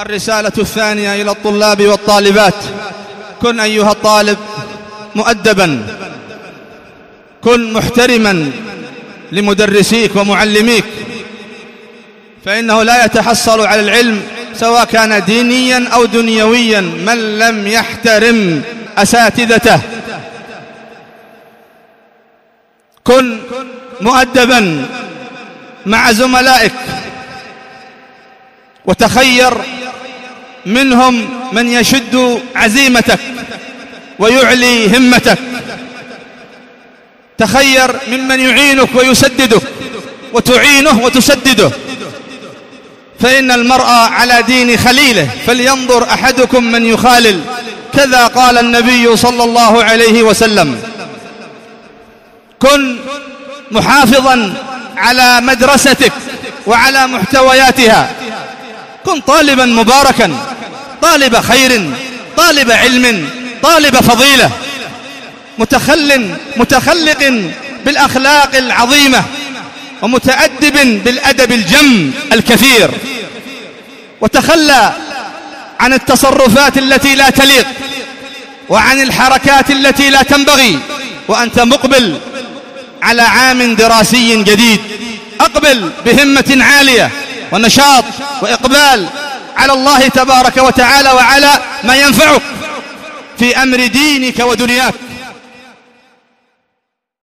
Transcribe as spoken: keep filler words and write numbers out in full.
الرسالة الثانية إلى الطلاب والطالبات: كن أيها الطالب مؤدبا، كن محترما لمدرسيك ومعلميك، فإنه لا يتحصل على العلم سواء كان دينيا أو دنيويا من لم يحترم أساتذته. كن مؤدبا مع زملائك، وتخير منهم من يشد عزيمتك ويعلي همتك، تخير ممن يعينك ويسددك وتعينه وتسدده، فإن المرء على دين خليله فلينظر أحدكم من يخالل، كذا قال النبي صلى الله عليه وسلم. كن محافظا على مدرستك وعلى محتوياتها، كن طالبا مباركا، طالب خير، طالب علم، طالب فضيلة، متخل متخلق بالأخلاق العظيمة، ومتأدب بالأدب الجم الكثير، وتخلى عن التصرفات التي لا تليق وعن الحركات التي لا تنبغي، وأنت مقبل على عام دراسي جديد. أقبل بهمة عالية ونشاط وإقبال على الله تبارك وتعالى وعلى ما ينفعك في أمر دينك ودنياك.